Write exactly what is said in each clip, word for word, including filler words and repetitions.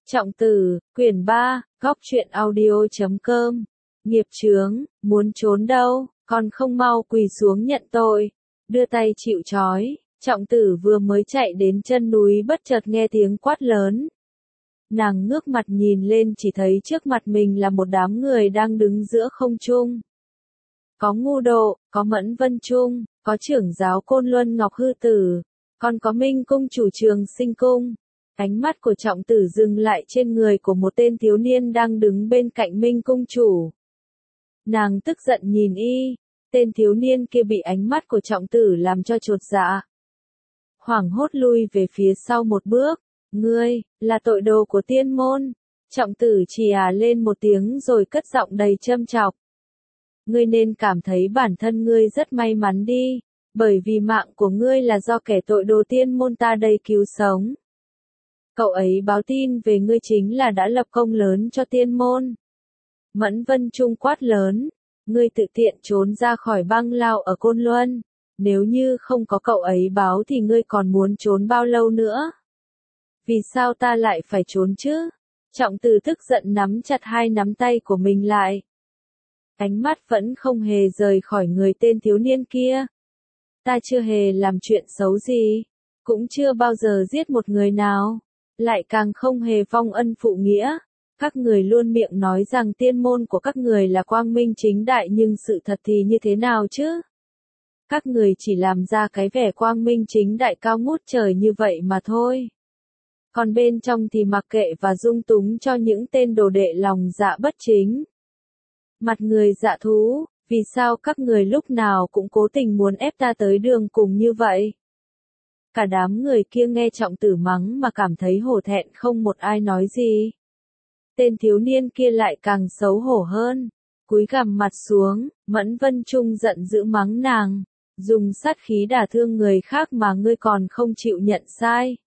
Trọng Tử, quyển ba, góc truyện audio chấm com. Nghiệp chướng, muốn trốn đâu, còn không mau quỳ xuống nhận tội, đưa tay chịu trói. Trọng Tử vừa mới chạy đến chân núi bất chợt nghe tiếng quát lớn. Nàng ngước mặt nhìn lên chỉ thấy trước mặt mình là một đám người đang đứng giữa không trung. Có Ngu Độ, có Mẫn Vân Trung, có trưởng giáo Côn Luân Ngọc Hư Tử, còn có Minh Cung chủ Trường Sinh Cung. Ánh mắt của Trọng Tử dừng lại trên người của một tên thiếu niên đang đứng bên cạnh Minh Cung chủ. Nàng tức giận nhìn y, tên thiếu niên kia bị ánh mắt của Trọng Tử làm cho chột dạ. Hoảng hốt lui về phía sau một bước, ngươi, là tội đồ của tiên môn. Trọng Tử chỉ à lên một tiếng rồi cất giọng đầy châm chọc. Ngươi nên cảm thấy bản thân ngươi rất may mắn đi, bởi vì mạng của ngươi là do kẻ tội đồ tiên môn ta đây cứu sống. Cậu ấy báo tin về ngươi chính là đã lập công lớn cho tiên môn. Mẫn Vân Trung quát lớn, ngươi tự tiện trốn ra khỏi băng lao ở Côn Luân, nếu như không có cậu ấy báo thì ngươi còn muốn trốn bao lâu nữa? Vì sao ta lại phải trốn chứ? Trọng Tử tức giận nắm chặt hai nắm tay của mình lại. Ánh mắt vẫn không hề rời khỏi người tên thiếu niên kia. Ta chưa hề làm chuyện xấu gì, cũng chưa bao giờ giết một người nào, lại càng không hề vong ân phụ nghĩa. Các người luôn miệng nói rằng tiên môn của các người là quang minh chính đại nhưng sự thật thì như thế nào chứ? Các người chỉ làm ra cái vẻ quang minh chính đại cao ngút trời như vậy mà thôi. Còn bên trong thì mặc kệ và dung túng cho những tên đồ đệ lòng dạ bất chính. Mặt người dạ thú, vì sao các người lúc nào cũng cố tình muốn ép ta tới đường cùng như vậy? Cả đám người kia nghe Trọng Tử mắng mà cảm thấy hổ thẹn không một ai nói gì. Tên thiếu niên kia lại càng xấu hổ hơn, cúi gằm mặt xuống. Mẫn Vân Trung giận dữ mắng nàng, dùng sát khí đả thương người khác mà ngươi còn không chịu nhận sai.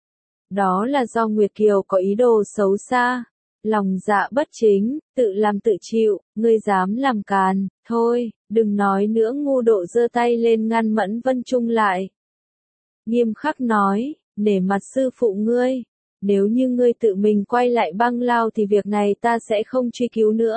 Đó là do Nguyệt Kiều có ý đồ xấu xa, lòng dạ bất chính, tự làm tự chịu, ngươi dám làm càn, thôi, đừng nói nữa. Ngu Độ giơ tay lên ngăn Mẫn Vân Trung lại. Nghiêm khắc nói, nể mặt sư phụ ngươi, nếu như ngươi tự mình quay lại băng lao thì việc này ta sẽ không truy cứu nữa.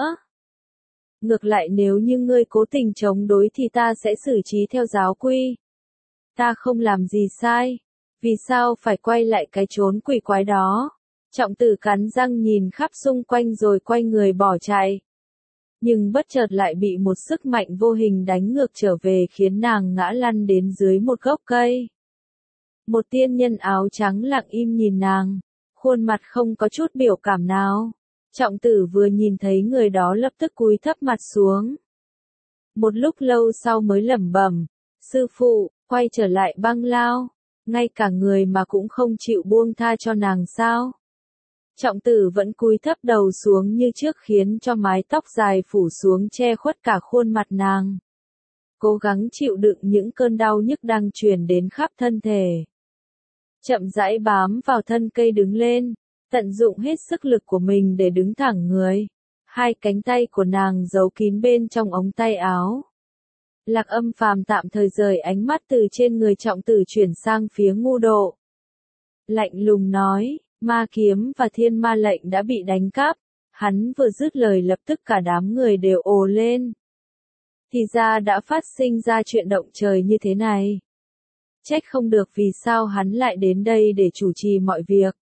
Ngược lại nếu như ngươi cố tình chống đối thì ta sẽ xử trí theo giáo quy. Ta không làm gì sai, vì sao phải quay lại cái chốn quỷ quái đó? Trọng Tử cắn răng nhìn khắp xung quanh rồi quay người bỏ chạy. Nhưng bất chợt lại bị một sức mạnh vô hình đánh ngược trở về khiến nàng ngã lăn đến dưới một gốc cây. Một tiên nhân áo trắng lặng im nhìn nàng, khuôn mặt không có chút biểu cảm nào. Trọng Tử vừa nhìn thấy người đó lập tức cúi thấp mặt xuống. Một lúc lâu sau mới lẩm bẩm, sư phụ, quay trở lại băng lao, ngay cả người mà cũng không chịu buông tha cho nàng sao? Trọng Tử vẫn cúi thấp đầu xuống như trước khiến cho mái tóc dài phủ xuống che khuất cả khuôn mặt nàng. Cố gắng chịu đựng những cơn đau nhức đang truyền đến khắp thân thể. Chậm rãi bám vào thân cây đứng lên, tận dụng hết sức lực của mình để đứng thẳng người. Hai cánh tay của nàng giấu kín bên trong ống tay áo. Lạc Âm Phàm tạm thời rời ánh mắt từ trên người Trọng Tử chuyển sang phía Ngu Độ. Lạnh lùng nói, ma kiếm và thiên ma lệnh đã bị đánh cắp. Hắn vừa dứt lời lập tức cả đám người đều ồ lên. Thì ra đã phát sinh ra chuyện động trời như thế này. Trách không được vì sao hắn lại đến đây để chủ trì mọi việc.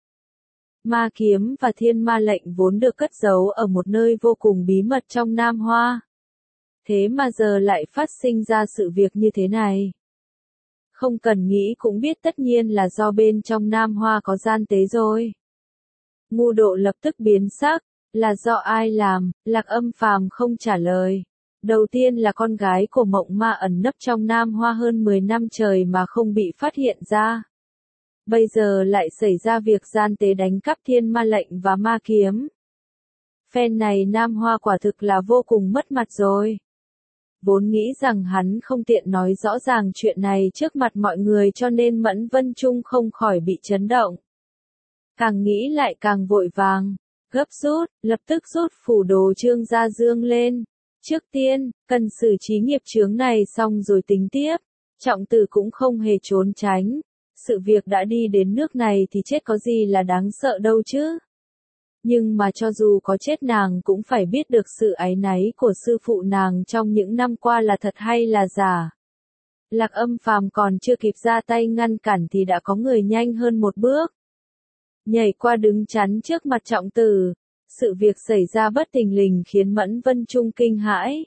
Ma kiếm và thiên ma lệnh vốn được cất giấu ở một nơi vô cùng bí mật trong Nam Hoa. Thế mà giờ lại phát sinh ra sự việc như thế này. Không cần nghĩ cũng biết tất nhiên là do bên trong Nam Hoa có gian tế rồi. Ngu Độ lập tức biến sắc, là do ai làm? Lạc Âm Phàm không trả lời. Đầu tiên là con gái của Mộng Ma ẩn nấp trong Nam Hoa hơn mười năm trời mà không bị phát hiện ra. Bây giờ lại xảy ra việc gian tế đánh cắp thiên ma lệnh và ma kiếm. Phen này Nam Hoa quả thực là vô cùng mất mặt rồi. Vốn nghĩ rằng hắn không tiện nói rõ ràng chuyện này trước mặt mọi người cho nên Mẫn Vân Trung không khỏi bị chấn động. Càng nghĩ lại càng vội vàng, gấp rút, lập tức rút phủ đồ Trương Gia Dương lên. Trước tiên, cần xử trí nghiệp chướng này xong rồi tính tiếp. Trọng Tử cũng không hề trốn tránh. Sự việc đã đi đến nước này thì chết có gì là đáng sợ đâu chứ. Nhưng mà cho dù có chết nàng cũng phải biết được sự áy náy của sư phụ nàng trong những năm qua là thật hay là giả. Lạc Âm Phàm còn chưa kịp ra tay ngăn cản thì đã có người nhanh hơn một bước. Nhảy qua đứng chắn trước mặt Trọng Tử. Sự việc xảy ra bất thình lình khiến Mẫn Vân Trung kinh hãi.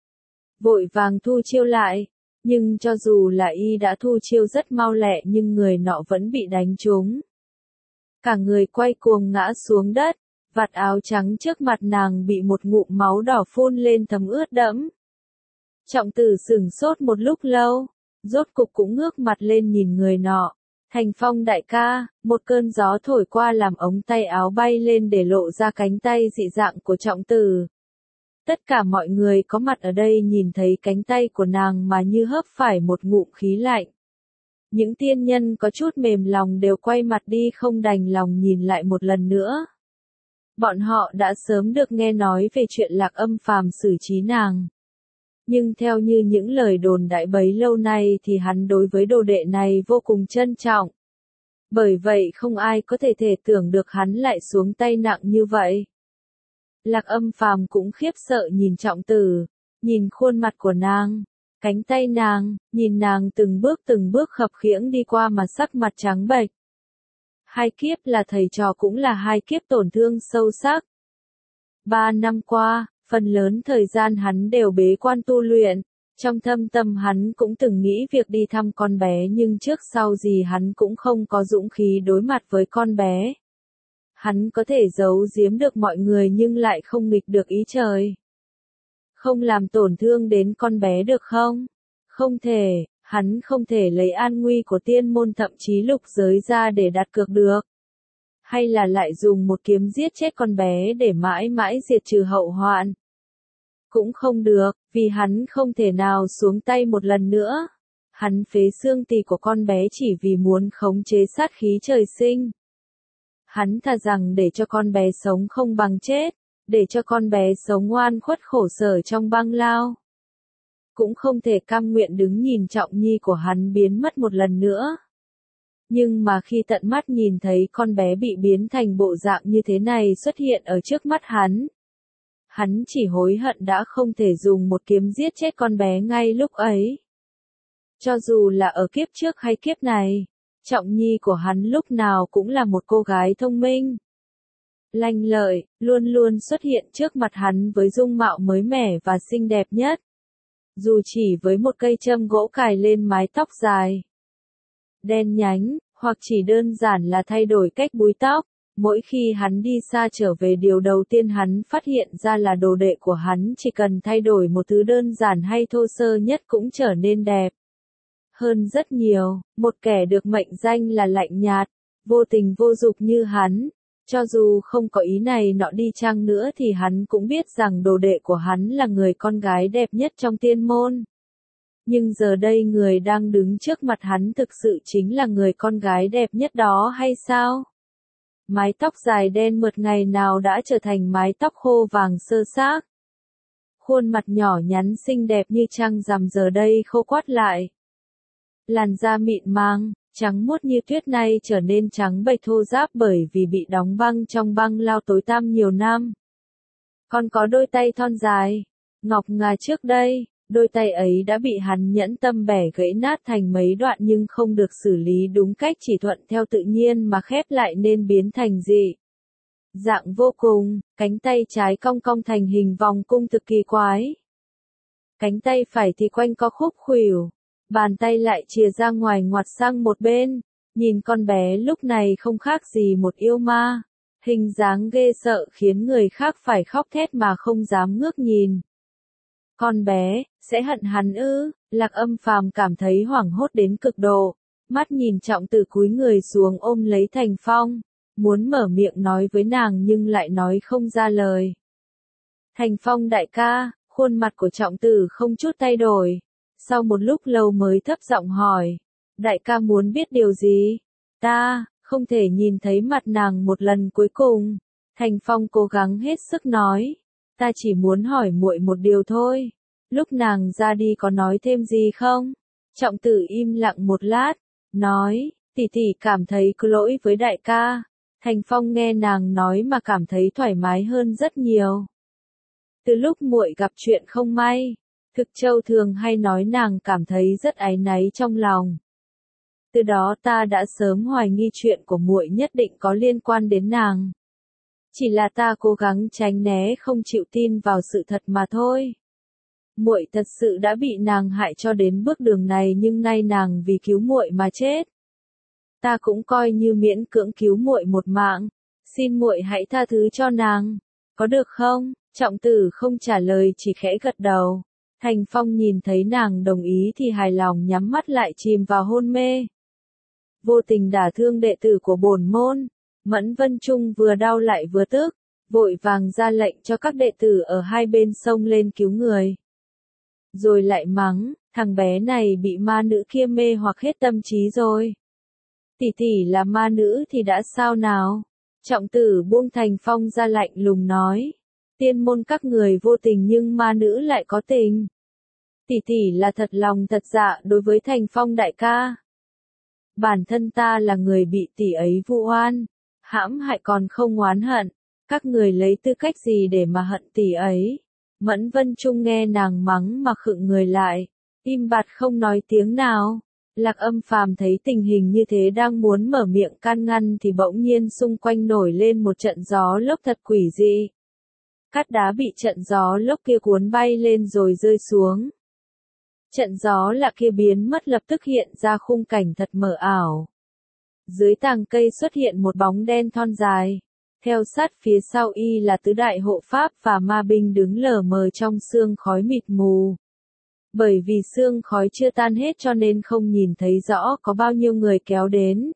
Vội vàng thu chiêu lại, nhưng cho dù là y đã thu chiêu rất mau lẹ nhưng người nọ vẫn bị đánh trúng. Cả người quay cuồng ngã xuống đất, vạt áo trắng trước mặt nàng bị một ngụm máu đỏ phun lên thấm ướt đẫm. Trọng Tử sửng sốt một lúc lâu, rốt cục cũng ngước mặt lên nhìn người nọ. Thành Phong đại ca, một cơn gió thổi qua làm ống tay áo bay lên để lộ ra cánh tay dị dạng của Trọng Tử. Tất cả mọi người có mặt ở đây nhìn thấy cánh tay của nàng mà như hớp phải một ngụm khí lạnh. Những tiên nhân có chút mềm lòng đều quay mặt đi không đành lòng nhìn lại một lần nữa. Bọn họ đã sớm được nghe nói về chuyện Lạc Âm Phàm xử trí nàng. Nhưng theo như những lời đồn đại bấy lâu nay thì hắn đối với đồ đệ này vô cùng trân trọng. Bởi vậy không ai có thể thể tưởng được hắn lại xuống tay nặng như vậy. Lạc Âm Phàm cũng khiếp sợ nhìn Trọng Tử, nhìn khuôn mặt của nàng, cánh tay nàng, nhìn nàng từng bước từng bước khập khiễng đi qua mà sắc mặt trắng bệch. Hai kiếp là thầy trò cũng là hai kiếp tổn thương sâu sắc. Ba năm qua, phần lớn thời gian hắn đều bế quan tu luyện, trong thâm tâm hắn cũng từng nghĩ việc đi thăm con bé nhưng trước sau gì hắn cũng không có dũng khí đối mặt với con bé. Hắn có thể giấu giếm được mọi người nhưng lại không nghịch được ý trời. Không làm tổn thương đến con bé được không? Không thể, hắn không thể lấy an nguy của tiên môn thậm chí lục giới ra để đặt cược được. Hay là lại dùng một kiếm giết chết con bé để mãi mãi diệt trừ hậu hoạn. Cũng không được, vì hắn không thể nào xuống tay một lần nữa. Hắn phế xương tỳ của con bé chỉ vì muốn khống chế sát khí trời sinh. Hắn thà rằng để cho con bé sống không bằng chết, để cho con bé sống ngoan khuất khổ sở trong băng lao. Cũng không thể cam nguyện đứng nhìn Trọng Nhi của hắn biến mất một lần nữa. Nhưng mà khi tận mắt nhìn thấy con bé bị biến thành bộ dạng như thế này xuất hiện ở trước mắt hắn, hắn chỉ hối hận đã không thể dùng một kiếm giết chết con bé ngay lúc ấy. Cho dù là ở kiếp trước hay kiếp này, Trọng Nhi của hắn lúc nào cũng là một cô gái thông minh, lanh lợi, luôn luôn xuất hiện trước mặt hắn với dung mạo mới mẻ và xinh đẹp nhất. Dù chỉ với một cây châm gỗ cài lên mái tóc dài, đen nhánh, hoặc chỉ đơn giản là thay đổi cách búi tóc, mỗi khi hắn đi xa trở về điều đầu tiên hắn phát hiện ra là đồ đệ của hắn chỉ cần thay đổi một thứ đơn giản hay thô sơ nhất cũng trở nên đẹp hơn rất nhiều. Một kẻ được mệnh danh là lạnh nhạt, vô tình vô dục như hắn, cho dù không có ý này nọ đi chăng nữa thì hắn cũng biết rằng đồ đệ của hắn là người con gái đẹp nhất trong tiên môn. Nhưng giờ đây người đang đứng trước mặt hắn thực sự chính là người con gái đẹp nhất đó hay sao? Mái tóc dài đen mượt ngày nào đã trở thành mái tóc khô vàng sơ xác. Khuôn mặt nhỏ nhắn xinh đẹp như trăng rằm giờ đây khô quắt lại. Làn da mịn màng, trắng muốt như tuyết nay trở nên trắng bệch thô ráp bởi vì bị đóng băng trong băng lao tối tăm nhiều năm. Còn có đôi tay thon dài, ngọc ngà trước đây, đôi tay ấy đã bị hắn nhẫn tâm bẻ gãy nát thành mấy đoạn nhưng không được xử lý đúng cách chỉ thuận theo tự nhiên mà khép lại nên biến thành dị dạng vô cùng, cánh tay trái cong cong thành hình vòng cung thực kỳ quái. Cánh tay phải thì quanh co khúc khuỷu, bàn tay lại chìa ra ngoài ngoặt sang một bên, nhìn con bé lúc này không khác gì một yêu ma, hình dáng ghê sợ khiến người khác phải khóc thét mà không dám ngước nhìn. Con bé, sẽ hận hắn ư? Lạc Âm Phàm cảm thấy hoảng hốt đến cực độ, mắt nhìn Trọng Tử cúi người xuống ôm lấy Thành Phong, muốn mở miệng nói với nàng nhưng lại nói không ra lời. Thành Phong đại ca, khuôn mặt của Trọng Tử không chút thay đổi, sau một lúc lâu mới thấp giọng hỏi, đại ca muốn biết điều gì? Ta, không thể nhìn thấy mặt nàng một lần cuối cùng. Thành Phong cố gắng hết sức nói, ta chỉ muốn hỏi muội một điều thôi. Lúc nàng ra đi có nói thêm gì không? Trọng Tử im lặng một lát, nói, tỷ tỷ cảm thấy có lỗi với đại ca. Thành Phong nghe nàng nói mà cảm thấy thoải mái hơn rất nhiều. Từ lúc muội gặp chuyện không may, Thực Châu thường hay nói nàng cảm thấy rất áy náy trong lòng. Từ đó ta đã sớm hoài nghi chuyện của muội nhất định có liên quan đến nàng. Chỉ là ta cố gắng tránh né không chịu tin vào sự thật mà thôi. Muội thật sự đã bị nàng hại cho đến bước đường này, nhưng nay nàng vì cứu muội mà chết. Ta cũng coi như miễn cưỡng cứu muội một mạng, xin muội hãy tha thứ cho nàng, có được không? Trọng Tử không trả lời, chỉ khẽ gật đầu. Thành Phong nhìn thấy nàng đồng ý thì hài lòng nhắm mắt lại chìm vào hôn mê. Vô tình đả thương đệ tử của bổn môn, Mẫn Vân Trung vừa đau lại vừa tức, vội vàng ra lệnh cho các đệ tử ở hai bên xông lên cứu người. Rồi lại mắng, thằng bé này bị ma nữ kia mê hoặc hết tâm trí rồi. Tỷ tỷ là ma nữ thì đã sao nào? Trọng Tử buông Thành Phong ra lạnh lùng nói. Tiên môn các người vô tình nhưng ma nữ lại có tình. Tỷ tỷ là thật lòng thật dạ đối với Thành Phong đại ca. Bản thân ta là người bị tỷ ấy vu oan, hãm hại còn không oán hận. Các người lấy tư cách gì để mà hận tỷ ấy? Mẫn Vân Trung nghe nàng mắng mà khựng người lại, im bặt không nói tiếng nào. Lạc Âm Phàm thấy tình hình như thế đang muốn mở miệng can ngăn thì bỗng nhiên xung quanh nổi lên một trận gió lốc thật quỷ dị. Cát đá bị trận gió lốc kia cuốn bay lên rồi rơi xuống. Trận gió lạ kia biến mất, lập tức hiện ra khung cảnh thật mờ ảo. Dưới tàng cây xuất hiện một bóng đen thon dài. Theo sát phía sau y là tứ đại hộ pháp và ma binh đứng lờ mờ trong sương khói mịt mù. Bởi vì sương khói chưa tan hết cho nên không nhìn thấy rõ có bao nhiêu người kéo đến.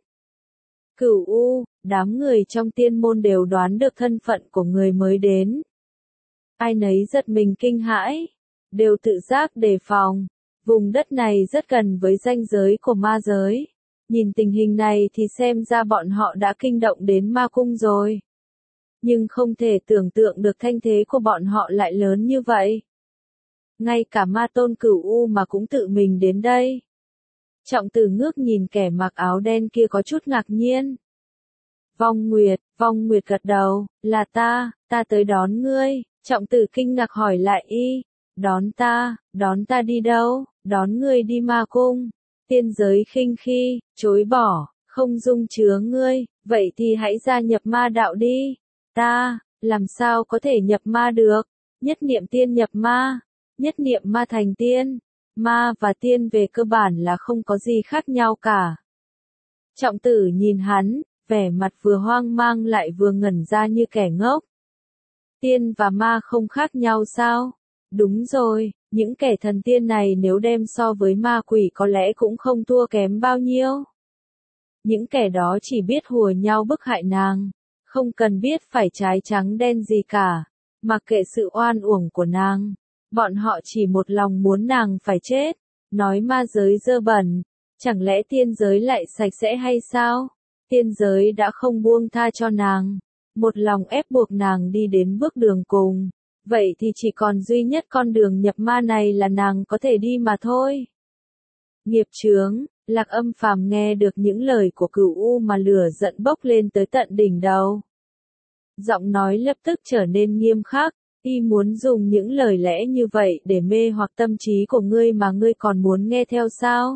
Cửu U, đám người trong tiên môn đều đoán được thân phận của người mới đến. Ai nấy giật mình kinh hãi, đều tự giác đề phòng. Vùng đất này rất gần với ranh giới của ma giới. Nhìn tình hình này thì xem ra bọn họ đã kinh động đến ma cung rồi. Nhưng không thể tưởng tượng được thanh thế của bọn họ lại lớn như vậy. Ngay cả ma tôn Cửu U mà cũng tự mình đến đây. Trọng Tử ngước nhìn kẻ mặc áo đen kia có chút ngạc nhiên. Vong Nguyệt, Vong Nguyệt gật đầu, là ta, ta tới đón ngươi. Trọng Tử kinh ngạc hỏi lại y, đón ta, đón ta đi đâu? Đón ngươi đi ma cung. Tiên giới khinh khi, chối bỏ, không dung chứa ngươi, vậy thì hãy gia nhập ma đạo đi. Ta, làm sao có thể nhập ma được? Nhất niệm tiên nhập ma, nhất niệm ma thành tiên. Ma và tiên về cơ bản là không có gì khác nhau cả. Trọng Tử nhìn hắn, vẻ mặt vừa hoang mang lại vừa ngẩn ra như kẻ ngốc. Tiên và ma không khác nhau sao? Đúng rồi, những kẻ thần tiên này nếu đem so với ma quỷ có lẽ cũng không thua kém bao nhiêu. Những kẻ đó chỉ biết hùa nhau bức hại nàng, không cần biết phải trái trắng đen gì cả, mặc kệ sự oan uổng của nàng. Bọn họ chỉ một lòng muốn nàng phải chết, nói ma giới dơ bẩn, chẳng lẽ tiên giới lại sạch sẽ hay sao? Tiên giới đã không buông tha cho nàng, một lòng ép buộc nàng đi đến bước đường cùng. Vậy thì chỉ còn duy nhất con đường nhập ma này là nàng có thể đi mà thôi. Nghiệp chướng, Lạc Âm Phàm nghe được những lời của Cửu U mà lửa giận bốc lên tới tận đỉnh đầu. Giọng nói lập tức trở nên nghiêm khắc, y muốn dùng những lời lẽ như vậy để mê hoặc tâm trí của ngươi mà ngươi còn muốn nghe theo sao?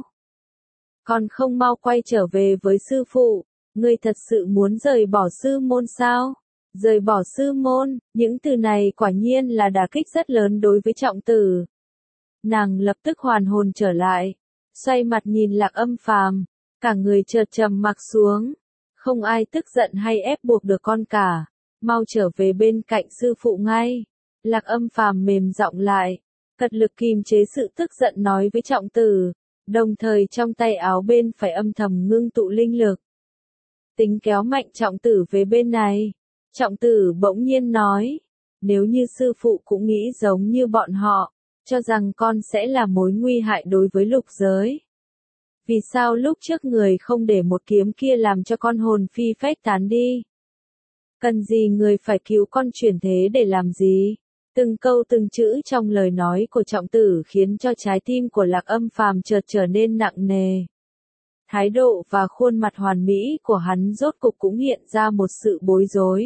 Còn không mau quay trở về với sư phụ, ngươi thật sự muốn rời bỏ sư môn sao? Rời bỏ sư môn, những từ này quả nhiên là đả kích rất lớn đối với Trọng Tử. Nàng lập tức hoàn hồn trở lại, xoay mặt nhìn Lạc Âm Phàm, cả người chợt trầm mặc xuống. Không ai tức giận hay ép buộc được con cả, mau trở về bên cạnh sư phụ ngay. Lạc Âm Phàm mềm giọng lại, cật lực kìm chế sự tức giận nói với Trọng Tử, đồng thời trong tay áo bên phải âm thầm ngưng tụ linh lực. Tính kéo mạnh Trọng Tử về bên này. Trọng Tử bỗng nhiên nói, nếu như sư phụ cũng nghĩ giống như bọn họ, cho rằng con sẽ là mối nguy hại đối với lục giới. Vì sao lúc trước người không để một kiếm kia làm cho con hồn phi phách tán đi? Cần gì người phải cứu con chuyển thế để làm gì? Từng câu từng chữ trong lời nói của Trọng Tử khiến cho trái tim của Lạc Âm Phàm chợt trở nên nặng nề. Thái độ và khuôn mặt hoàn mỹ của hắn rốt cục cũng hiện ra một sự bối rối.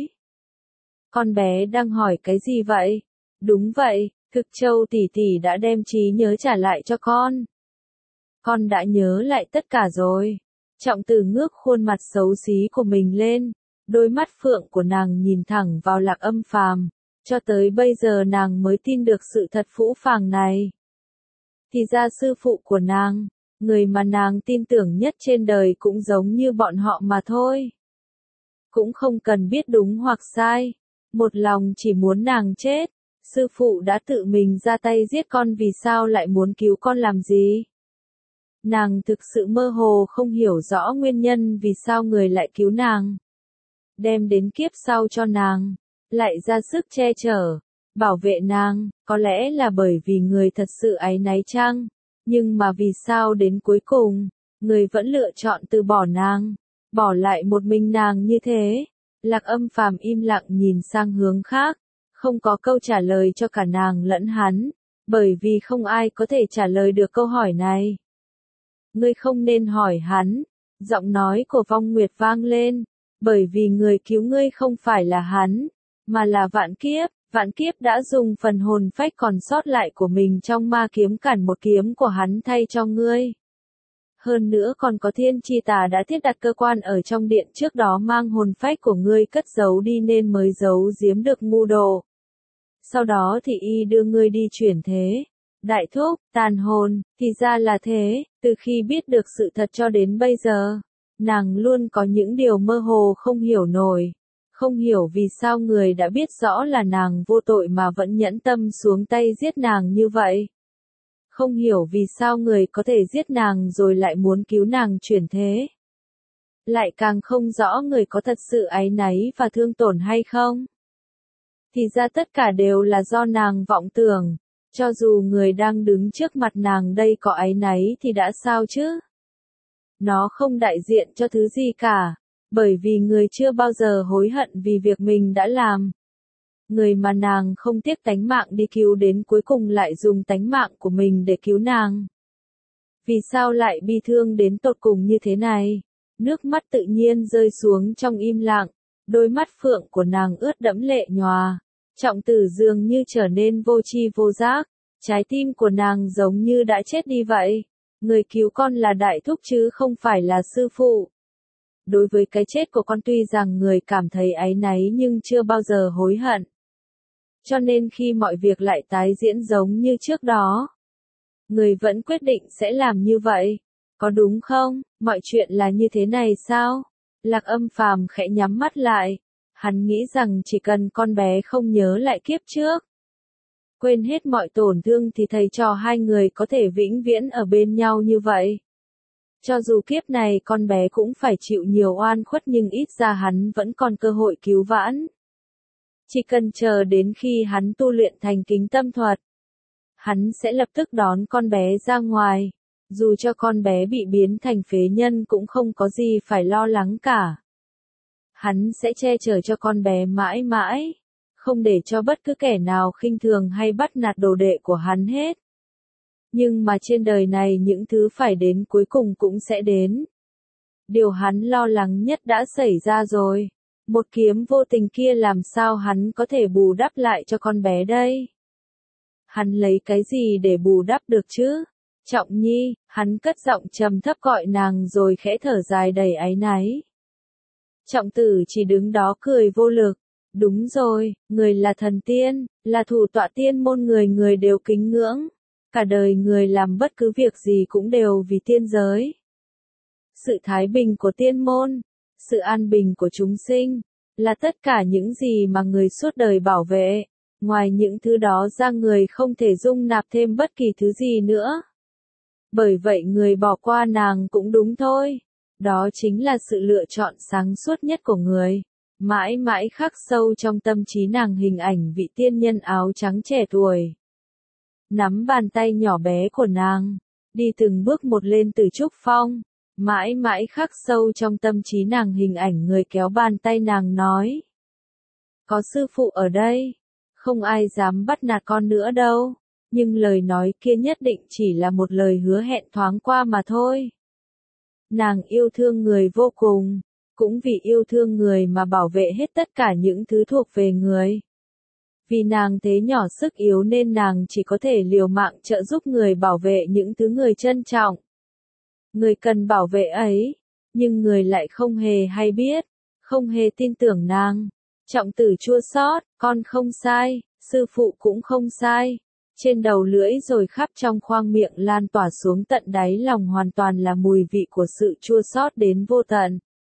Con bé đang hỏi cái gì vậy? Đúng vậy, Thực Châu tỷ tỷ đã đem trí nhớ trả lại cho con. Con đã nhớ lại tất cả rồi. Trọng Tử ngước khuôn mặt xấu xí của mình lên, đôi mắt phượng của nàng nhìn thẳng vào Lạc Âm Phàm, cho tới bây giờ nàng mới tin được sự thật phũ phàng này. Thì ra sư phụ của nàng, người mà nàng tin tưởng nhất trên đời cũng giống như bọn họ mà thôi. Cũng không cần biết đúng hoặc sai, một lòng chỉ muốn nàng chết. Sư phụ đã tự mình ra tay giết con, vì sao lại muốn cứu con làm gì? Nàng thực sự mơ hồ không hiểu rõ nguyên nhân vì sao người lại cứu nàng. Đem đến kiếp sau cho nàng, lại ra sức che chở, bảo vệ nàng, có lẽ là bởi vì người thật sự áy náy chăng? Nhưng mà vì sao đến cuối cùng, người vẫn lựa chọn từ bỏ nàng, bỏ lại một mình nàng như thế? Lạc Âm Phàm im lặng nhìn sang hướng khác, không có câu trả lời cho cả nàng lẫn hắn, bởi vì không ai có thể trả lời được câu hỏi này. Ngươi không nên hỏi hắn, giọng nói của Vong Nguyệt vang lên, bởi vì người cứu ngươi không phải là hắn, mà là Vạn Kiếp. Vạn Kiếp đã dùng phần hồn phách còn sót lại của mình trong ma kiếm cản một kiếm của hắn thay cho ngươi. Hơn nữa còn có Thiên Chi Tà đã thiết đặt cơ quan ở trong điện trước đó mang hồn phách của ngươi cất giấu đi nên mới giấu giếm được ngu đồ. Sau đó thì y đưa ngươi đi chuyển thế. Đại thúc, tàn hồn, thì ra là thế, từ khi biết được sự thật cho đến bây giờ, nàng luôn có những điều mơ hồ không hiểu nổi. Không hiểu vì sao người đã biết rõ là nàng vô tội mà vẫn nhẫn tâm xuống tay giết nàng như vậy. Không hiểu vì sao người có thể giết nàng rồi lại muốn cứu nàng chuyển thế. Lại càng không rõ người có thật sự áy náy và thương tổn hay không. Thì ra tất cả đều là do nàng vọng tưởng. Cho dù người đang đứng trước mặt nàng đây có áy náy thì đã sao chứ? Nó không đại diện cho thứ gì cả, bởi vì người chưa bao giờ hối hận vì việc mình đã làm. Người mà nàng không tiếc tánh mạng đi cứu đến cuối cùng lại dùng tánh mạng của mình để cứu nàng. Vì sao lại bi thương đến tột cùng như thế này? Nước mắt tự nhiên rơi xuống trong im lặng, đôi mắt phượng của nàng ướt đẫm lệ nhòa. Trọng Tử dường như trở nên vô tri vô giác, trái tim của nàng giống như đã chết đi vậy. Người cứu con là đại thúc chứ không phải là sư phụ. Đối với cái chết của con tuy rằng người cảm thấy áy náy nhưng chưa bao giờ hối hận. Cho nên khi mọi việc lại tái diễn giống như trước đó, người vẫn quyết định sẽ làm như vậy. Có đúng không? Mọi chuyện là như thế này sao? Lạc Âm Phàm khẽ nhắm mắt lại. Hắn nghĩ rằng chỉ cần con bé không nhớ lại kiếp trước, quên hết mọi tổn thương thì thầy trò hai người có thể vĩnh viễn ở bên nhau như vậy. Cho dù kiếp này con bé cũng phải chịu nhiều oan khuất nhưng ít ra hắn vẫn còn cơ hội cứu vãn. Chỉ cần chờ đến khi hắn tu luyện thành kính tâm thuật, hắn sẽ lập tức đón con bé ra ngoài. Dù cho con bé bị biến thành phế nhân cũng không có gì phải lo lắng cả. Hắn sẽ che chở cho con bé mãi mãi, không để cho bất cứ kẻ nào khinh thường hay bắt nạt đồ đệ của hắn hết. Nhưng mà trên đời này những thứ phải đến cuối cùng cũng sẽ đến. Điều hắn lo lắng nhất đã xảy ra rồi. Một kiếm vô tình kia làm sao hắn có thể bù đắp lại cho con bé đây? Hắn lấy cái gì để bù đắp được chứ? Trọng Nhi, hắn cất giọng trầm thấp gọi nàng rồi khẽ thở dài đầy áy náy. Trọng Tử chỉ đứng đó cười vô lực. Đúng rồi, người là thần tiên, là thủ tọa tiên môn người người đều kính ngưỡng. Cả đời người làm bất cứ việc gì cũng đều vì tiên giới. Sự thái bình của tiên môn, sự an bình của chúng sinh, là tất cả những gì mà người suốt đời bảo vệ. Ngoài những thứ đó ra người không thể dung nạp thêm bất kỳ thứ gì nữa. Bởi vậy người bỏ qua nàng cũng đúng thôi. Đó chính là sự lựa chọn sáng suốt nhất của người. Mãi mãi khắc sâu trong tâm trí nàng hình ảnh vị tiên nhân áo trắng trẻ tuổi. Nắm bàn tay nhỏ bé của nàng, đi từng bước một lên từ trúc phong. Mãi mãi khắc sâu trong tâm trí nàng hình ảnh người kéo bàn tay nàng nói. Có sư phụ ở đây, không ai dám bắt nạt con nữa đâu. Nhưng lời nói kia nhất định chỉ là một lời hứa hẹn thoáng qua mà thôi. Nàng yêu thương người vô cùng, cũng vì yêu thương người mà bảo vệ hết tất cả những thứ thuộc về người. Vì nàng thế nhỏ sức yếu nên nàng chỉ có thể liều mạng trợ giúp người bảo vệ những thứ người trân trọng. Người cần bảo vệ ấy, nhưng người lại không hề hay biết, không hề tin tưởng nàng. Trọng tử chua xót, con không sai, sư phụ cũng không sai. Trên đầu lưỡi rồi khắp trong khoang miệng lan tỏa xuống tận đáy lòng hoàn toàn là mùi vị của sự chua xót đến vô tận.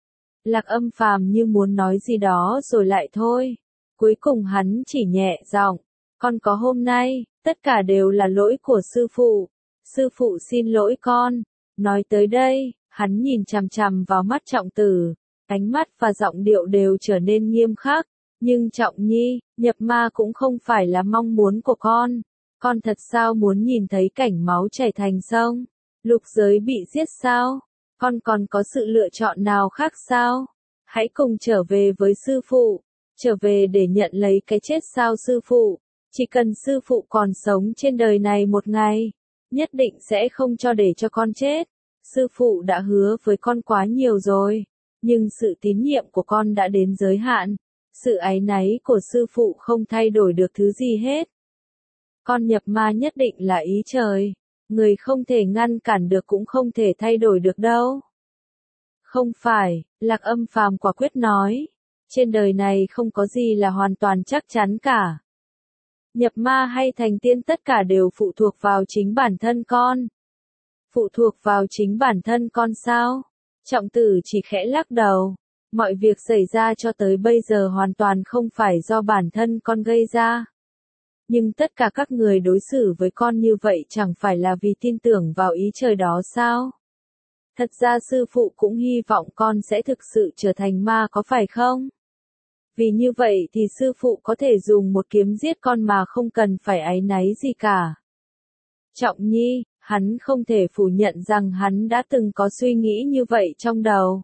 Lạc Âm Phàm như muốn nói gì đó rồi lại thôi. Cuối cùng hắn chỉ nhẹ giọng, con có hôm nay, tất cả đều là lỗi của sư phụ. Sư phụ xin lỗi con. Nói tới đây, hắn nhìn chằm chằm vào mắt Trọng Tử, ánh mắt và giọng điệu đều trở nên nghiêm khắc. Nhưng Trọng Nhi, nhập ma cũng không phải là mong muốn của con. Con thật sao muốn nhìn thấy cảnh máu chảy thành sông, lục giới bị giết sao? Con còn có sự lựa chọn nào khác sao? Hãy cùng trở về với sư phụ, trở về để nhận lấy cái chết sao sư phụ? Chỉ cần sư phụ còn sống trên đời này một ngày, nhất định sẽ không cho để cho con chết. Sư phụ đã hứa với con quá nhiều rồi, nhưng sự tín nhiệm của con đã đến giới hạn. Sự áy náy của sư phụ không thay đổi được thứ gì hết. Con nhập ma nhất định là ý trời, người không thể ngăn cản được cũng không thể thay đổi được đâu. Không phải, Lạc Âm Phàm quả quyết nói, trên đời này không có gì là hoàn toàn chắc chắn cả. Nhập ma hay thành tiên tất cả đều phụ thuộc vào chính bản thân con. Phụ thuộc vào chính bản thân con sao? Trọng Tử chỉ khẽ lắc đầu. Mọi việc xảy ra cho tới bây giờ hoàn toàn không phải do bản thân con gây ra. Nhưng tất cả các người đối xử với con như vậy chẳng phải là vì tin tưởng vào ý trời đó sao? Thật ra sư phụ cũng hy vọng con sẽ thực sự trở thành ma có phải không? Vì như vậy thì sư phụ có thể dùng một kiếm giết con mà không cần phải áy náy gì cả. Trọng Nhi, hắn không thể phủ nhận rằng hắn đã từng có suy nghĩ như vậy trong đầu.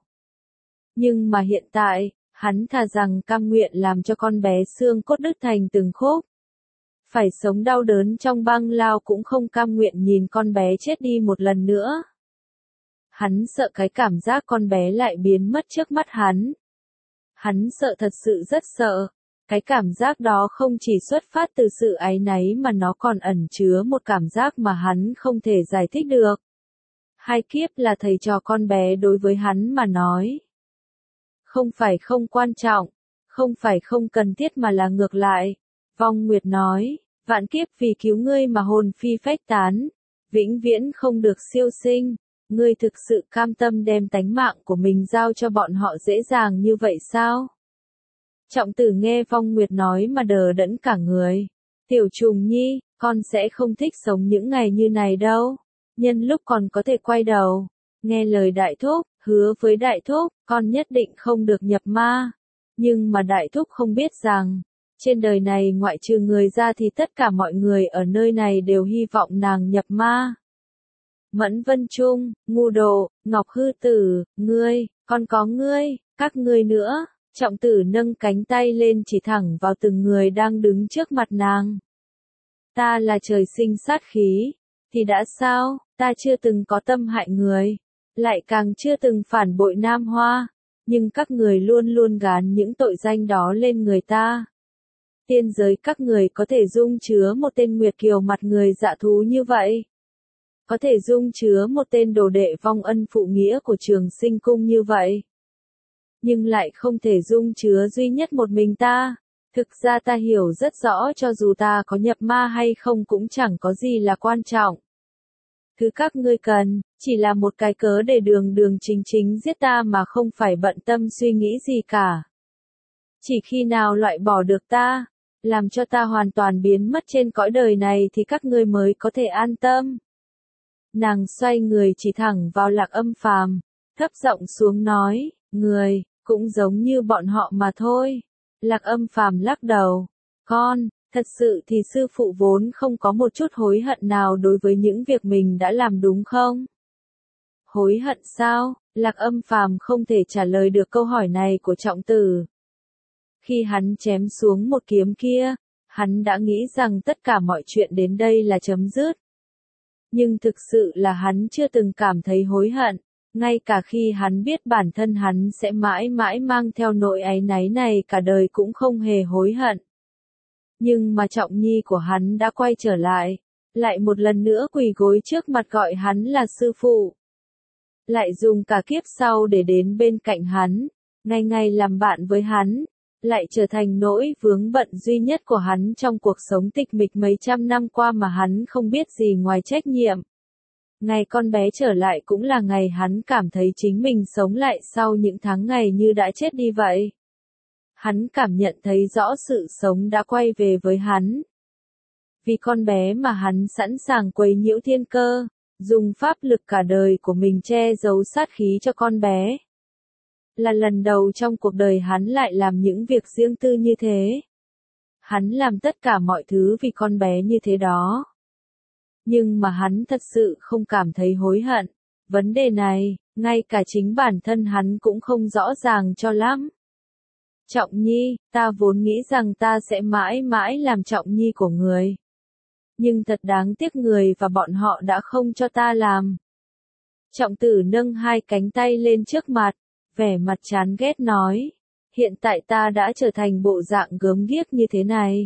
Nhưng mà hiện tại, hắn thà rằng cam nguyện làm cho con bé xương cốt đứt thành từng khúc. Phải sống đau đớn trong băng lao cũng không cam nguyện nhìn con bé chết đi một lần nữa. Hắn sợ cái cảm giác con bé lại biến mất trước mắt hắn. Hắn sợ thật sự rất sợ. Cái cảm giác đó không chỉ xuất phát từ sự áy náy mà nó còn ẩn chứa một cảm giác mà hắn không thể giải thích được. Hai kiếp là thầy trò con bé đối với hắn mà nói. Không phải không quan trọng, không phải không cần thiết mà là ngược lại. Vong Nguyệt nói, vạn kiếp vì cứu ngươi mà hồn phi phách tán, vĩnh viễn không được siêu sinh. Ngươi thực sự cam tâm đem tánh mạng của mình giao cho bọn họ dễ dàng như vậy sao? Trọng Tử nghe Vong Nguyệt nói mà đờ đẫn cả người. Tiểu Trùng Nhi, con sẽ không thích sống những ngày như này đâu. Nhân lúc còn có thể quay đầu, nghe lời Đại Thúc, hứa với Đại Thúc, con nhất định không được nhập ma. Nhưng mà Đại Thúc không biết rằng, trên đời này ngoại trừ người ra thì tất cả mọi người ở nơi này đều hy vọng nàng nhập ma. Mẫn Vân Trung, Ngu Đồ, Ngọc Hư Tử, ngươi, còn có ngươi, các ngươi nữa. Trọng Tử nâng cánh tay lên chỉ thẳng vào từng người đang đứng trước mặt nàng. Ta là trời sinh sát khí, thì đã sao, ta chưa từng có tâm hại người, lại càng chưa từng phản bội Nam Hoa, nhưng các người luôn luôn gán những tội danh đó lên người ta. Tiên giới các người có thể dung chứa một tên Nguyệt Kiều mặt người dạ thú như vậy. Có thể dung chứa một tên đồ đệ vong ân phụ nghĩa của Trường Sinh Cung như vậy. Nhưng lại không thể dung chứa duy nhất một mình ta. Thực ra ta hiểu rất rõ cho dù ta có nhập ma hay không cũng chẳng có gì là quan trọng. Thứ các ngươi cần, chỉ là một cái cớ để đường đường chính chính giết ta mà không phải bận tâm suy nghĩ gì cả. Chỉ khi nào loại bỏ được ta, làm cho ta hoàn toàn biến mất trên cõi đời này thì các ngươi mới có thể an tâm. Nàng xoay người chỉ thẳng vào Lạc Âm Phàm, thấp giọng xuống nói, người, cũng giống như bọn họ mà thôi. Lạc Âm Phàm lắc đầu, con, thật sự thì sư phụ vốn không có một chút hối hận nào đối với những việc mình đã làm đúng không? Hối hận sao? Lạc Âm Phàm không thể trả lời được câu hỏi này của Trọng Tử. Khi hắn chém xuống một kiếm kia, hắn đã nghĩ rằng tất cả mọi chuyện đến đây là chấm dứt. Nhưng thực sự là hắn chưa từng cảm thấy hối hận. Ngay cả khi hắn biết bản thân hắn sẽ mãi mãi mang theo nỗi áy náy này cả đời cũng không hề hối hận. Nhưng mà Trọng Nhi của hắn đã quay trở lại, lại một lần nữa quỳ gối trước mặt gọi hắn là sư phụ. Lại dùng cả kiếp sau để đến bên cạnh hắn, ngày ngày làm bạn với hắn, lại trở thành nỗi vướng bận duy nhất của hắn trong cuộc sống tịch mịch mấy trăm năm qua mà hắn không biết gì ngoài trách nhiệm. Ngày con bé trở lại cũng là ngày hắn cảm thấy chính mình sống lại sau những tháng ngày như đã chết đi vậy. Hắn cảm nhận thấy rõ sự sống đã quay về với hắn. Vì con bé mà hắn sẵn sàng quấy nhiễu thiên cơ, dùng pháp lực cả đời của mình che giấu sát khí cho con bé. Là lần đầu trong cuộc đời hắn lại làm những việc riêng tư như thế. Hắn làm tất cả mọi thứ vì con bé như thế đó. Nhưng mà hắn thật sự không cảm thấy hối hận. Vấn đề này, ngay cả chính bản thân hắn cũng không rõ ràng cho lắm. Trọng Nhi, ta vốn nghĩ rằng ta sẽ mãi mãi làm Trọng Nhi của người. Nhưng thật đáng tiếc người và bọn họ đã không cho ta làm. Trọng Tử nâng hai cánh tay lên trước mặt, vẻ mặt chán ghét nói. Hiện tại ta đã trở thành bộ dạng gớm ghiếc như thế này.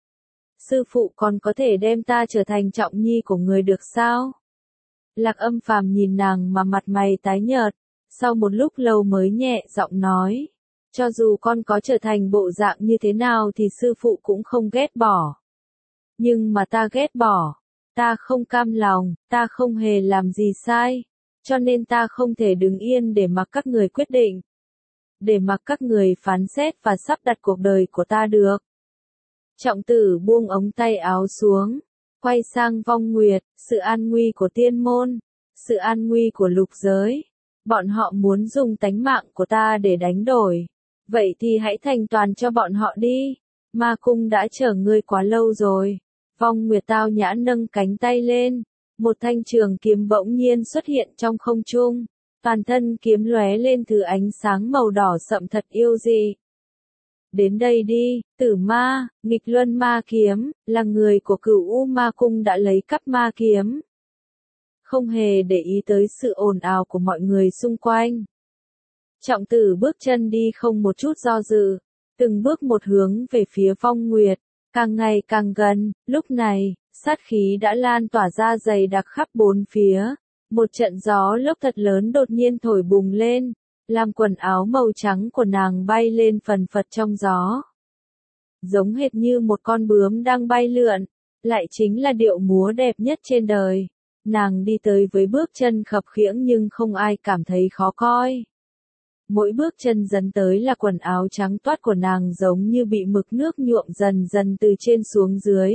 Sư phụ còn có thể đem ta trở thành Trọng Nhi của người được sao? Lạc Âm Phàm nhìn nàng mà mặt mày tái nhợt, sau một lúc lâu mới nhẹ giọng nói. Cho dù con có trở thành bộ dạng như thế nào thì sư phụ cũng không ghét bỏ. Nhưng mà ta ghét bỏ, ta không cam lòng, ta không hề làm gì sai, cho nên ta không thể đứng yên để mặc các người quyết định. Để mặc các người phán xét và sắp đặt cuộc đời của ta được. Trọng Tử buông ống tay áo xuống, quay sang Vong Nguyệt, sự an nguy của tiên môn, sự an nguy của lục giới. Bọn họ muốn dùng tánh mạng của ta để đánh đổi. Vậy thì hãy thành toàn cho bọn họ đi. Ma cung đã chờ ngươi quá lâu rồi. Vong Nguyệt tao nhã nâng cánh tay lên. Một thanh trường kiếm bỗng nhiên xuất hiện trong không trung. Toàn thân kiếm lóe lên thứ ánh sáng màu đỏ sậm thật yêu dị. Đến đây đi, Tử Ma, nghịch luân ma kiếm, là người của Cửu U Ma Cung đã lấy cắp ma kiếm. Không hề để ý tới sự ồn ào của mọi người xung quanh. Trọng Tử bước chân đi không một chút do dự, từng bước một hướng về phía Vong Nguyệt, càng ngày càng gần. Lúc này, sát khí đã lan tỏa ra dày đặc khắp bốn phía. Một trận gió lốc thật lớn đột nhiên thổi bùng lên, làm quần áo màu trắng của nàng bay lên phần phật trong gió. Giống hệt như một con bướm đang bay lượn, lại chính là điệu múa đẹp nhất trên đời. Nàng đi tới với bước chân khập khiễng nhưng không ai cảm thấy khó coi. Mỗi bước chân dần tới là quần áo trắng toát của nàng giống như bị mực nước nhuộm dần dần từ trên xuống dưới.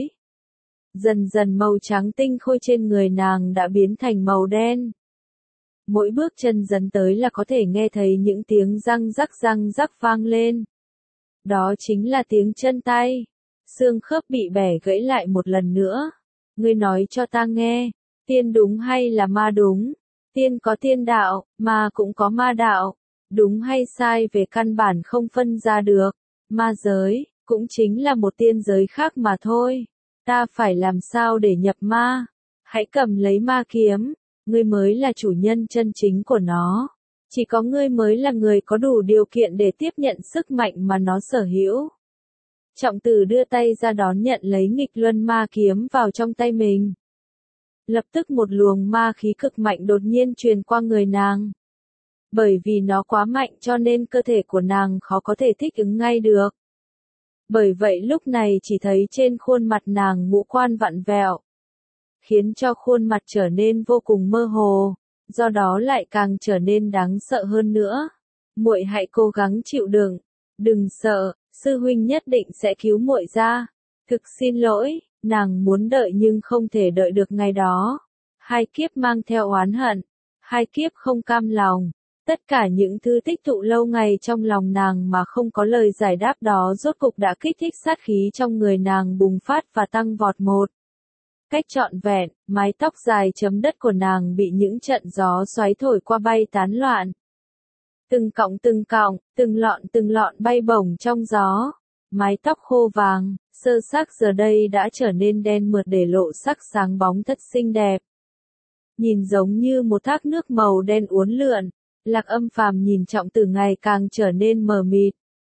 Dần dần màu trắng tinh khôi trên người nàng đã biến thành màu đen. Mỗi bước chân dần tới là có thể nghe thấy những tiếng răng rắc răng rắc vang lên. Đó chính là tiếng chân tay. Xương khớp bị bẻ gãy lại một lần nữa. Ngươi nói cho ta nghe, tiên đúng hay là ma đúng? Tiên có tiên đạo, ma cũng có ma đạo. Đúng hay sai về căn bản không phân ra được. Ma giới, cũng chính là một tiên giới khác mà thôi. Ta phải làm sao để nhập ma? Hãy cầm lấy ma kiếm. Ngươi mới là chủ nhân chân chính của nó. Chỉ có ngươi mới là người có đủ điều kiện để tiếp nhận sức mạnh mà nó sở hữu. Trọng Tử đưa tay ra đón nhận lấy nghịch luân ma kiếm vào trong tay mình. Lập tức một luồng ma khí cực mạnh đột nhiên truyền qua người nàng. Bởi vì nó quá mạnh cho nên cơ thể của nàng khó có thể thích ứng ngay được. Bởi vậy lúc này chỉ thấy trên khuôn mặt nàng ngũ quan vặn vẹo, khiến cho khuôn mặt trở nên vô cùng mơ hồ, do đó lại càng trở nên đáng sợ hơn nữa. Muội hãy cố gắng chịu đựng, đừng sợ, sư huynh nhất định sẽ cứu muội ra. Thực xin lỗi, nàng muốn đợi nhưng không thể đợi được ngày đó. Hai kiếp mang theo oán hận, hai kiếp không cam lòng. Tất cả những thứ tích tụ lâu ngày trong lòng nàng mà không có lời giải đáp đó rốt cục đã kích thích sát khí trong người nàng bùng phát và tăng vọt một cách trọn vẹn. Mái tóc dài chấm đất của nàng bị những trận gió xoáy thổi qua bay tán loạn. Từng cọng từng cọng, từng lọn từng lọn bay bổng trong gió. Mái tóc khô vàng, sơ xác giờ đây đã trở nên đen mượt để lộ sắc sáng bóng thật xinh đẹp. nhìn giống như một thác nước màu đen uốn lượn. Lạc Âm Phàm nhìn Trọng Tử ngày càng trở nên mờ mịt.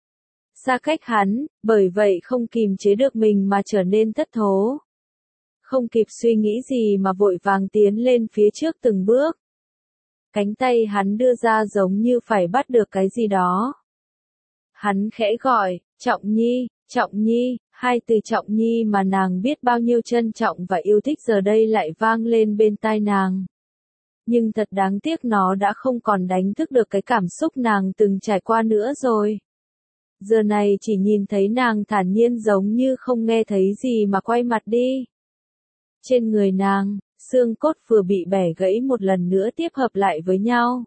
Xa cách hắn, bởi vậy không kìm chế được mình mà trở nên thất thố. Không kịp suy nghĩ gì mà vội vàng tiến lên phía trước từng bước. Cánh tay hắn đưa ra giống như phải bắt được cái gì đó. Hắn khẽ gọi, Trọng Nhi, Trọng Nhi, hai từ Trọng Nhi mà nàng biết bao nhiêu trân trọng và yêu thích giờ đây lại vang lên bên tai nàng. Nhưng thật đáng tiếc nó đã không còn đánh thức được cái cảm xúc nàng từng trải qua nữa rồi. Giờ này chỉ nhìn thấy nàng thản nhiên giống như không nghe thấy gì mà quay mặt đi. Trên người nàng, xương cốt vừa bị bẻ gãy một lần nữa tiếp hợp lại với nhau.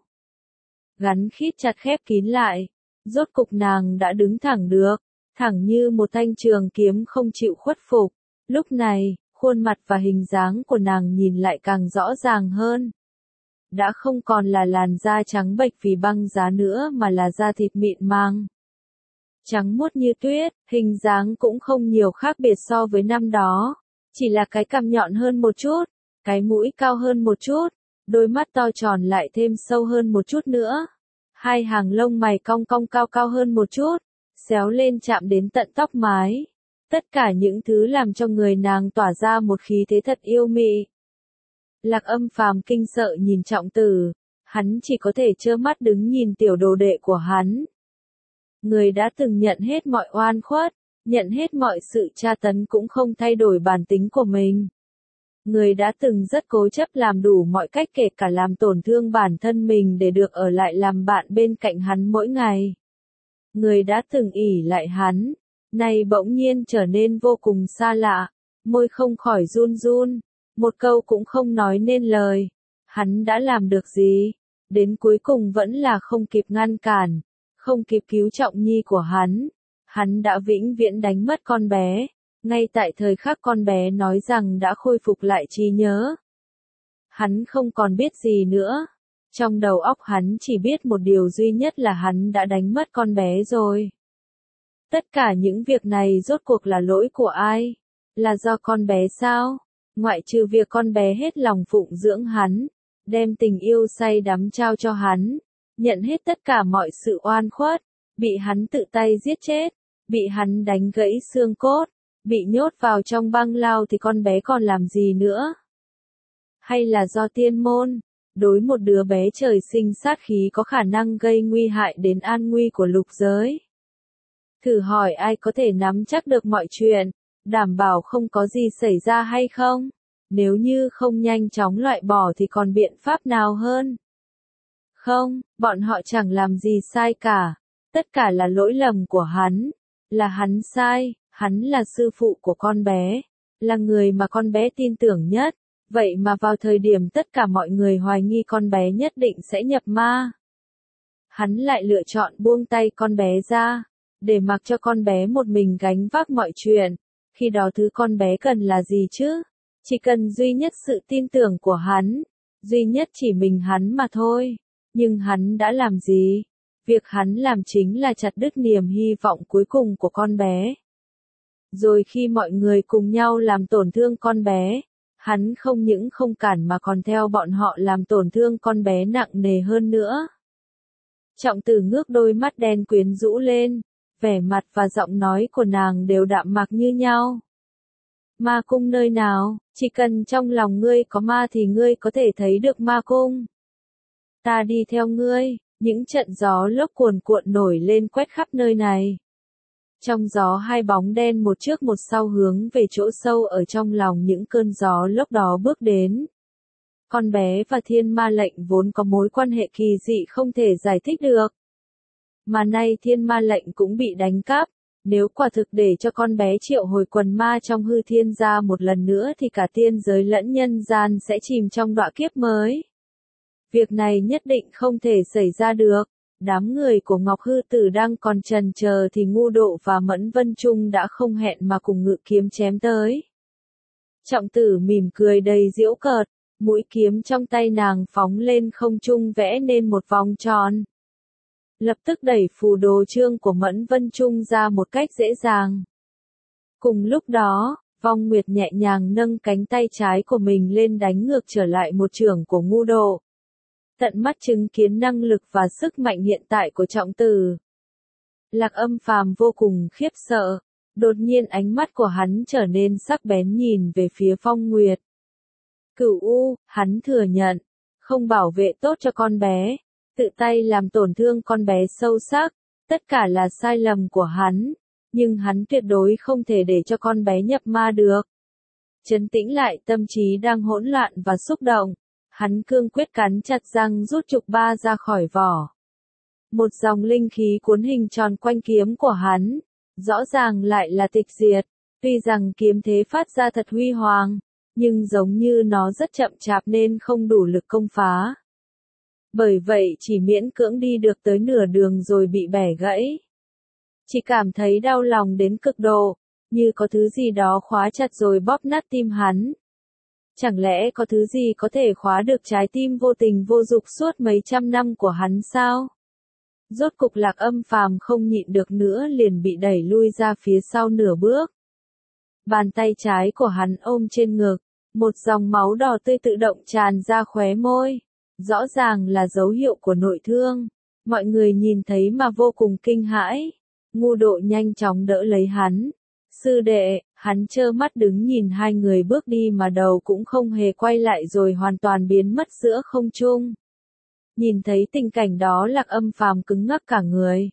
Gắn khít chặt khép kín lại, rốt cục nàng đã đứng thẳng được, thẳng như một thanh trường kiếm không chịu khuất phục. Lúc này, khuôn mặt và hình dáng của nàng nhìn lại càng rõ ràng hơn. Đã không còn là làn da trắng bệch vì băng giá nữa mà là da thịt mịn màng. Trắng muốt như tuyết, hình dáng cũng không nhiều khác biệt so với năm đó. Chỉ là cái cằm nhọn hơn một chút, cái mũi cao hơn một chút, đôi mắt to tròn lại thêm sâu hơn một chút nữa. Hai hàng lông mày cong cong cao cao hơn một chút, xéo lên chạm đến tận tóc mái. Tất cả những thứ làm cho người nàng tỏa ra một khí thế thật yêu mị. Lạc Âm Phàm kinh sợ nhìn Trọng Tử, hắn chỉ có thể trơ mắt đứng nhìn tiểu đồ đệ của hắn. Người đã từng nhận hết mọi oan khuất, nhận hết mọi sự tra tấn cũng không thay đổi bản tính của mình. Người đã từng rất cố chấp làm đủ mọi cách kể cả làm tổn thương bản thân mình để được ở lại làm bạn bên cạnh hắn mỗi ngày. Người đã từng ỷ lại hắn, nay bỗng nhiên trở nên vô cùng xa lạ, môi không khỏi run run, một câu cũng không nói nên lời. Hắn đã làm được gì? Đến cuối cùng vẫn là không kịp ngăn cản, không kịp cứu Trọng Nhi của hắn. Hắn đã vĩnh viễn đánh mất con bé, ngay tại thời khắc con bé nói rằng đã khôi phục lại trí nhớ. Hắn không còn biết gì nữa. Trong đầu óc hắn chỉ biết một điều duy nhất là hắn đã đánh mất con bé rồi. Tất cả những việc này rốt cuộc là lỗi của ai? Là do con bé sao? Ngoại trừ việc con bé hết lòng phụng dưỡng hắn, đem tình yêu say đắm trao cho hắn, nhận hết tất cả mọi sự oan khuất, bị hắn tự tay giết chết, bị hắn đánh gãy xương cốt, bị nhốt vào trong băng lao thì con bé còn làm gì nữa? Hay là do tiên môn, đối một đứa bé trời sinh sát khí có khả năng gây nguy hại đến an nguy của lục giới? Thử hỏi ai có thể nắm chắc được mọi chuyện, đảm bảo không có gì xảy ra hay không? Nếu như không nhanh chóng loại bỏ thì còn biện pháp nào hơn? Không, bọn họ chẳng làm gì sai cả. Tất cả là lỗi lầm của hắn. Là hắn sai, hắn là sư phụ của con bé. Là người mà con bé tin tưởng nhất. Vậy mà vào thời điểm tất cả mọi người hoài nghi con bé nhất định sẽ nhập ma, hắn lại lựa chọn buông tay con bé ra, để mặc cho con bé một mình gánh vác mọi chuyện. Khi đó thứ con bé cần là gì chứ? Chỉ cần duy nhất sự tin tưởng của hắn, duy nhất chỉ mình hắn mà thôi. Nhưng hắn đã làm gì? Việc hắn làm chính là chặt đứt niềm hy vọng cuối cùng của con bé. Rồi khi mọi người cùng nhau làm tổn thương con bé, hắn không những không cản mà còn theo bọn họ làm tổn thương con bé nặng nề hơn nữa. Trọng Tử ngước đôi mắt đen quyến rũ lên, vẻ mặt và giọng nói của nàng đều đạm mạc như nhau. Ma cung nơi nào? Chỉ cần trong lòng ngươi có ma thì ngươi có thể thấy được ma cung. Ta đi theo ngươi. Những trận gió lốc cuồn cuộn nổi lên quét khắp nơi này. Trong gió hai bóng đen một trước một sau hướng về chỗ sâu ở trong lòng những cơn gió lốc đó bước đến. Con bé và thiên ma lệnh vốn có mối quan hệ kỳ dị không thể giải thích được. Mà nay thiên ma lệnh cũng bị đánh cắp. Nếu quả thực để cho con bé triệu hồi quần ma trong hư thiên ra một lần nữa thì cả tiên giới lẫn nhân gian sẽ chìm trong đọa kiếp mới. Việc này nhất định không thể xảy ra được. Đám người của Ngọc Hư Tử đang còn chần chờ thì Ngu Độ và Mẫn Vân Trung đã không hẹn mà cùng ngự kiếm chém tới. Trọng Tử mỉm cười đầy giễu cợt, mũi kiếm trong tay nàng phóng lên không trung vẽ nên một vòng tròn. Lập tức đẩy phù đồ chương của Mẫn Vân Trung ra một cách dễ dàng. Cùng lúc đó, Phong Nguyệt nhẹ nhàng nâng cánh tay trái của mình lên đánh ngược trở lại một chưởng của Ngu Độ. Tận mắt chứng kiến năng lực và sức mạnh hiện tại của Trọng Tử. Lạc Âm Phàm vô cùng khiếp sợ, đột nhiên ánh mắt của hắn trở nên sắc bén nhìn về phía Phong Nguyệt. Cửu U, hắn thừa nhận, không bảo vệ tốt cho con bé, tự tay làm tổn thương con bé sâu sắc, tất cả là sai lầm của hắn, nhưng hắn tuyệt đối không thể để cho con bé nhập ma được. Trấn tĩnh lại tâm trí đang hỗn loạn và xúc động, hắn cương quyết cắn chặt răng rút trục ba ra khỏi vỏ. Một dòng linh khí cuốn hình tròn quanh kiếm của hắn, rõ ràng lại là tịch diệt, tuy rằng kiếm thế phát ra thật huy hoàng, nhưng giống như nó rất chậm chạp nên không đủ lực công phá. Bởi vậy chỉ miễn cưỡng đi được tới nửa đường rồi bị bẻ gãy. Chỉ cảm thấy đau lòng đến cực độ, như có thứ gì đó khóa chặt rồi bóp nát tim hắn. Chẳng lẽ có thứ gì có thể khóa được trái tim vô tình vô dục suốt mấy trăm năm của hắn sao? Rốt cục Lạc Âm Phàm không nhịn được nữa liền bị đẩy lui ra phía sau nửa bước. Bàn tay trái của hắn ôm trên ngực, một dòng máu đỏ tươi tự động tràn ra khóe môi. Rõ ràng là dấu hiệu của nội thương. Mọi người nhìn thấy mà vô cùng kinh hãi. Ngu Độ nhanh chóng đỡ lấy hắn. Sư đệ, hắn trơ mắt đứng nhìn hai người bước đi mà đầu cũng không hề quay lại rồi hoàn toàn biến mất giữa không trung. Nhìn thấy tình cảnh đó Lạc Âm Phàm cứng ngắc cả người.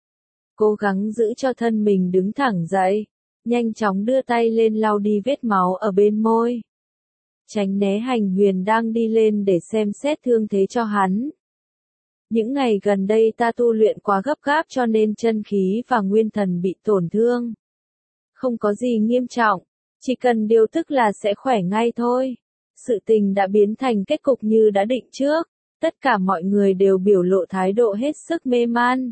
Cố gắng giữ cho thân mình đứng thẳng dậy, nhanh chóng đưa tay lên lau đi vết máu ở bên môi. Tránh né Hành Huyền đang đi lên để xem xét thương thế cho hắn. Những ngày gần đây ta tu luyện quá gấp gáp cho nên chân khí và nguyên thần bị tổn thương. Không có gì nghiêm trọng, chỉ cần điều tức là sẽ khỏe ngay thôi. Sự tình đã biến thành kết cục như đã định trước, tất cả mọi người đều biểu lộ thái độ hết sức mê man.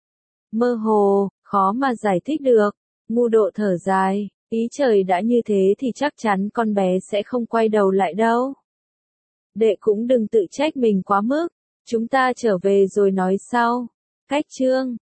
Mơ hồ, khó mà giải thích được, Ngu Độ thở dài, ý trời đã như thế thì chắc chắn con bé sẽ không quay đầu lại đâu. Đệ cũng đừng tự trách mình quá mức, chúng ta trở về rồi nói sau. Cách chương